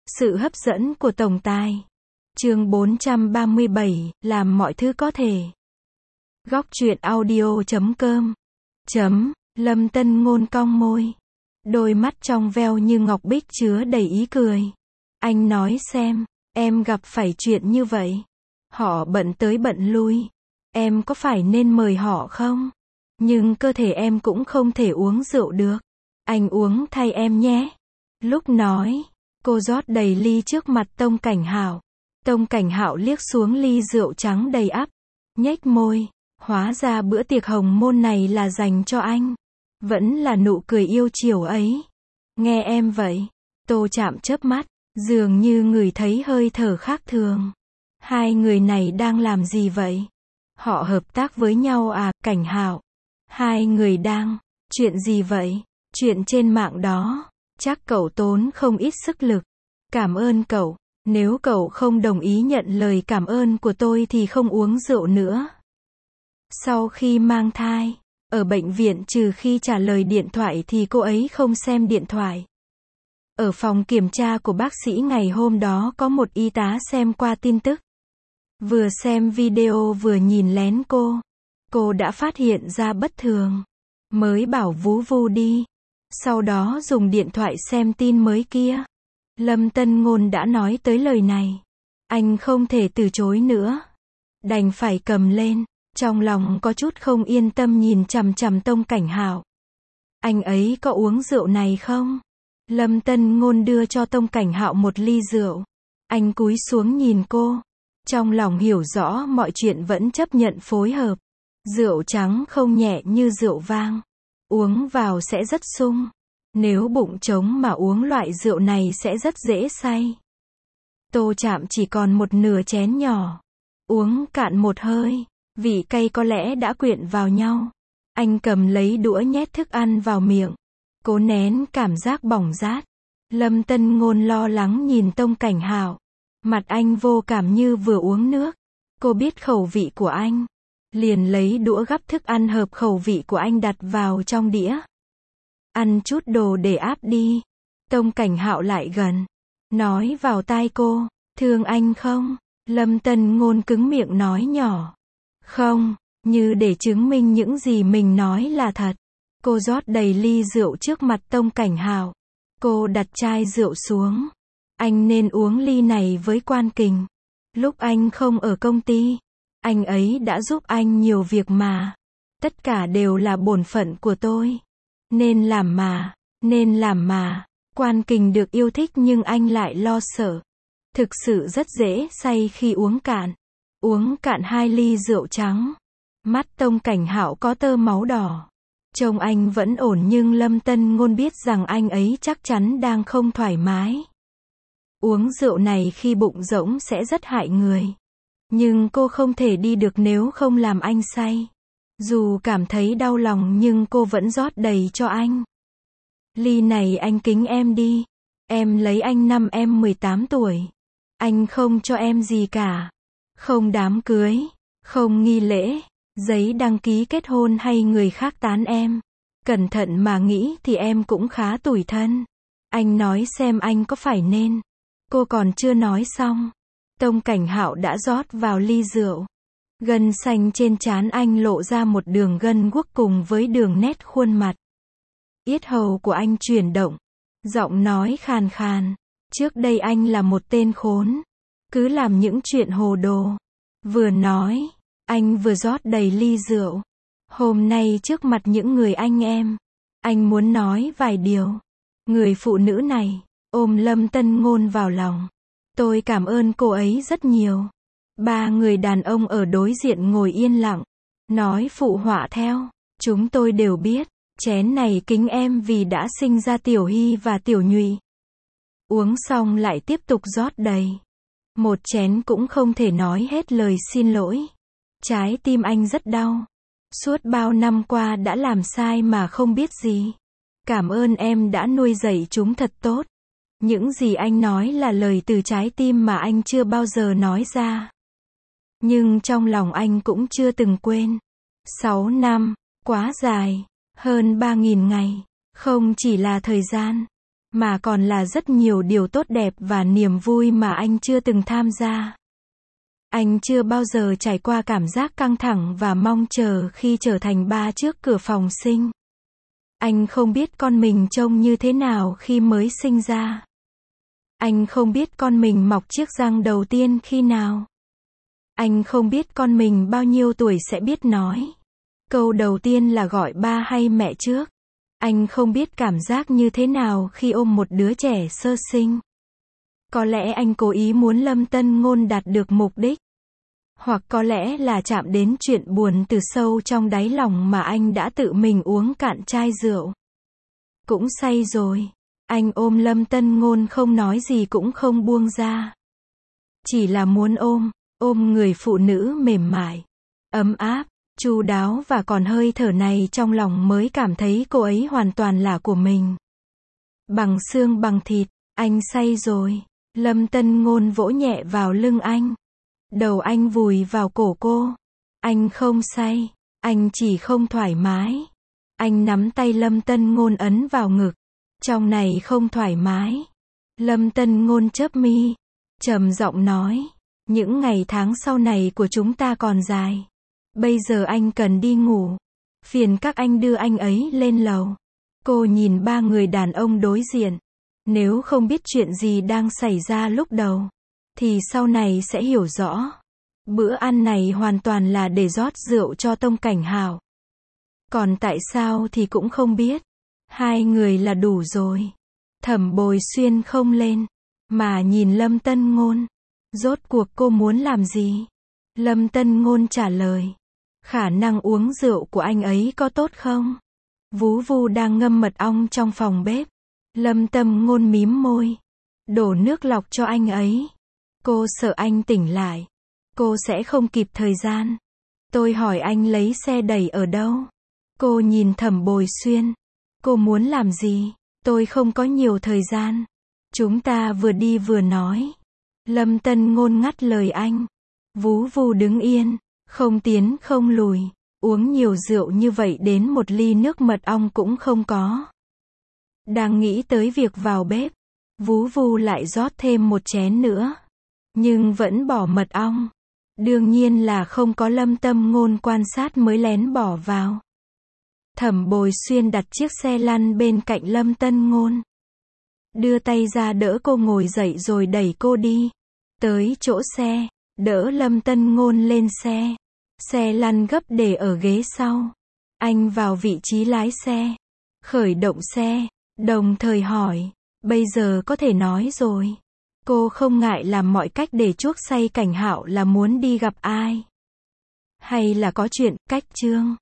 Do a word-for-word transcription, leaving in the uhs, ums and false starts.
Sự hấp dẫn của tổng tài. Chương bốn trăm ba mươi bảy, làm mọi thứ có thể. Góc truyện audio chấm com. Chấm, Lâm Tân Ngôn cong môi. Đôi mắt trong veo như ngọc bích chứa đầy ý cười. Anh nói xem, em gặp phải chuyện như vậy. Họ bận tới bận lui. Em có phải nên mời họ không? Nhưng cơ thể em cũng không thể uống rượu được. Anh uống thay em nhé. Lúc nói, cô rót đầy ly trước mặt Tông Cảnh Hạo. Tông Cảnh Hạo liếc xuống ly rượu trắng đầy ắp, nhếch môi, hóa ra bữa tiệc hồng môn này là dành cho anh. Vẫn là nụ cười yêu chiều ấy. Nghe em vậy, Tô Trạm chớp mắt, dường như ngửi thấy hơi thở khác thường. Hai người này đang làm gì vậy? Họ hợp tác với nhau à, Cảnh Hạo? Hai người đang, chuyện gì vậy? Chuyện trên mạng đó, chắc cậu tốn không ít sức lực. Cảm ơn cậu, nếu cậu không đồng ý nhận lời cảm ơn của tôi thì không uống rượu nữa. Sau khi mang thai, ở bệnh viện trừ khi trả lời điện thoại thì cô ấy không xem điện thoại. Ở phòng kiểm tra của bác sĩ ngày hôm đó có một y tá xem qua tin tức. Vừa xem video vừa nhìn lén cô. Cô đã phát hiện ra bất thường. Mới bảo vú vu đi. Sau đó dùng điện thoại xem tin mới kia. Lâm Tân Ngôn đã nói tới lời này. Anh không thể từ chối nữa. Đành phải cầm lên. Trong lòng có chút không yên tâm nhìn chằm chằm Tông Cảnh Hạo. Anh ấy có uống rượu này không? Lâm Tân Ngôn đưa cho Tông Cảnh Hạo một ly rượu. Anh cúi xuống nhìn cô. Trong lòng hiểu rõ mọi chuyện vẫn chấp nhận phối hợp. Rượu trắng không nhẹ như rượu vang. Uống vào sẽ rất sung. Nếu bụng trống mà uống loại rượu này sẽ rất dễ say. Tô Trạm chỉ còn một nửa chén nhỏ. Uống cạn một hơi. Vị cay có lẽ đã quyện vào nhau. Anh cầm lấy đũa nhét thức ăn vào miệng. Cố nén cảm giác bỏng rát. Lâm Tân Ngôn lo lắng nhìn Tông Cảnh Hạo. Mặt anh vô cảm như vừa uống nước. Cô biết khẩu vị của anh. Liền lấy đũa gắp thức ăn hợp khẩu vị của anh đặt vào trong đĩa. Ăn chút đồ để áp đi. Tông Cảnh Hạo lại gần. Nói vào tai cô. Thương anh không? Lâm Tân Ngôn cứng miệng nói nhỏ. Không, như để chứng minh những gì mình nói là thật. Cô rót đầy ly rượu trước mặt Tông Cảnh Hạo. Cô đặt chai rượu xuống. Anh nên uống ly này với Quan Kình. Lúc anh không ở công ty, anh ấy đã giúp anh nhiều việc mà. Tất cả đều là bổn phận của tôi. Nên làm mà, nên làm mà. Quan Kình được yêu thích nhưng anh lại lo sợ. Thực sự rất dễ say khi uống cạn. Uống cạn hai ly rượu trắng. Mắt Tông Cảnh Hạo có tơ máu đỏ. Trông anh vẫn ổn nhưng Lâm Tân Ngôn biết rằng anh ấy chắc chắn đang không thoải mái. Uống rượu này khi bụng rỗng sẽ rất hại người. Nhưng cô không thể đi được nếu không làm anh say. Dù cảm thấy đau lòng nhưng cô vẫn rót đầy cho anh. Ly này anh kính em đi. Em lấy anh năm em mười tám tuổi. Anh không cho em gì cả. Không đám cưới, không nghi lễ, giấy đăng ký kết hôn hay người khác tán em. Cẩn thận mà nghĩ thì em cũng khá tủi thân. Anh nói xem anh có phải nên. Cô còn chưa nói xong. Tông Cảnh Hạo đã rót vào ly rượu. Gân xanh trên trán anh lộ ra một đường gân guốc cùng với đường nét khuôn mặt. Yết hầu của anh chuyển động. Giọng nói khàn khàn. Trước đây anh là một tên khốn. Cứ làm những chuyện hồ đồ. Vừa nói, anh vừa rót đầy ly rượu. Hôm nay trước mặt những người anh em, anh muốn nói vài điều. Người phụ nữ này, ôm Lâm Tân Ngôn vào lòng. Tôi cảm ơn cô ấy rất nhiều. Ba người đàn ông ở đối diện ngồi yên lặng. Nói phụ họa theo. Chúng tôi đều biết, chén này kính em vì đã sinh ra Tiểu Hy và Tiểu Nhụy. Uống xong lại tiếp tục rót đầy. Một chén cũng không thể nói hết lời xin lỗi. Trái tim anh rất đau. Suốt bao năm qua đã làm sai mà không biết gì. Cảm ơn em đã nuôi dạy chúng thật tốt. Những gì anh nói là lời từ trái tim mà anh chưa bao giờ nói ra. Nhưng trong lòng anh cũng chưa từng quên. Sáu năm, quá dài, hơn ba nghìn ngày. Không chỉ là thời gian. mà còn là rất nhiều điều tốt đẹp và niềm vui mà anh chưa từng tham gia. Anh chưa bao giờ trải qua cảm giác căng thẳng và mong chờ khi trở thành ba trước cửa phòng sinh. Anh không biết con mình trông như thế nào khi mới sinh ra. Anh không biết con mình mọc chiếc răng đầu tiên khi nào. Anh không biết con mình bao nhiêu tuổi sẽ biết nói. Câu đầu tiên là gọi ba hay mẹ trước. Anh không biết cảm giác như thế nào khi ôm một đứa trẻ sơ sinh. Có lẽ anh cố ý muốn Lâm Tân Ngôn đạt được mục đích. Hoặc có lẽ là chạm đến chuyện buồn từ sâu trong đáy lòng mà anh đã tự mình uống cạn chai rượu. Cũng say rồi. Anh ôm Lâm Tân Ngôn không nói gì cũng không buông ra. Chỉ là muốn ôm, ôm người phụ nữ mềm mại, ấm áp, chu đáo và còn hơi thở này trong lòng mới cảm thấy cô ấy hoàn toàn là của mình. Bằng xương bằng thịt, anh say rồi. Lâm Tân Ngôn vỗ nhẹ vào lưng anh. Đầu anh vùi vào cổ cô. Anh không say, anh chỉ không thoải mái. Anh nắm tay Lâm Tân Ngôn ấn vào ngực. Trong này không thoải mái. Lâm Tân Ngôn chớp mi, trầm giọng nói, những ngày tháng sau này của chúng ta còn dài. Bây giờ anh cần đi ngủ. Phiền các anh đưa anh ấy lên lầu. Cô nhìn ba người đàn ông đối diện. Nếu không biết chuyện gì đang xảy ra lúc đầu, thì sau này sẽ hiểu rõ. Bữa ăn này hoàn toàn là để rót rượu cho Tông Cảnh Hào. Còn tại sao thì cũng không biết. Hai người là đủ rồi. Thẩm Bồi Xuyên không lên, mà nhìn Lâm Tân Ngôn. Rốt cuộc cô muốn làm gì? Lâm Tân Ngôn trả lời. Khả năng uống rượu của anh ấy có tốt không? Vú Vu đang ngâm mật ong trong phòng bếp. Lâm Tân Ngôn mím môi. Đổ nước lọc cho anh ấy. Cô sợ anh tỉnh lại. Cô sẽ không kịp thời gian. Tôi hỏi anh lấy xe đẩy ở đâu? Cô nhìn Thẩm Bồi Xuyên. Cô muốn làm gì? Tôi không có nhiều thời gian. Chúng ta vừa đi vừa nói. Lâm Tân Ngôn ngắt lời anh. Vú Vu đứng yên, không tiến không lùi. Uống nhiều rượu như vậy đến một ly nước mật ong cũng không có. Đang nghĩ tới việc vào bếp, Vú Vu lại rót thêm một chén nữa. Nhưng vẫn bỏ mật ong. Đương nhiên là không có Lâm Tân Ngôn quan sát mới lén bỏ vào. Thẩm Bồi Xuyên đặt chiếc xe lăn bên cạnh Lâm Tân Ngôn. Đưa tay ra đỡ cô ngồi dậy rồi đẩy cô đi. Tới chỗ xe, đỡ Lâm Tân Ngôn lên xe. Xe lăn gấp để ở ghế sau. Anh vào vị trí lái xe. Khởi động xe, đồng thời hỏi, bây giờ có thể nói rồi. Cô không ngại làm mọi cách để chuốc say Cảnh Hạo là muốn đi gặp ai. Hay là có chuyện, cách Trương.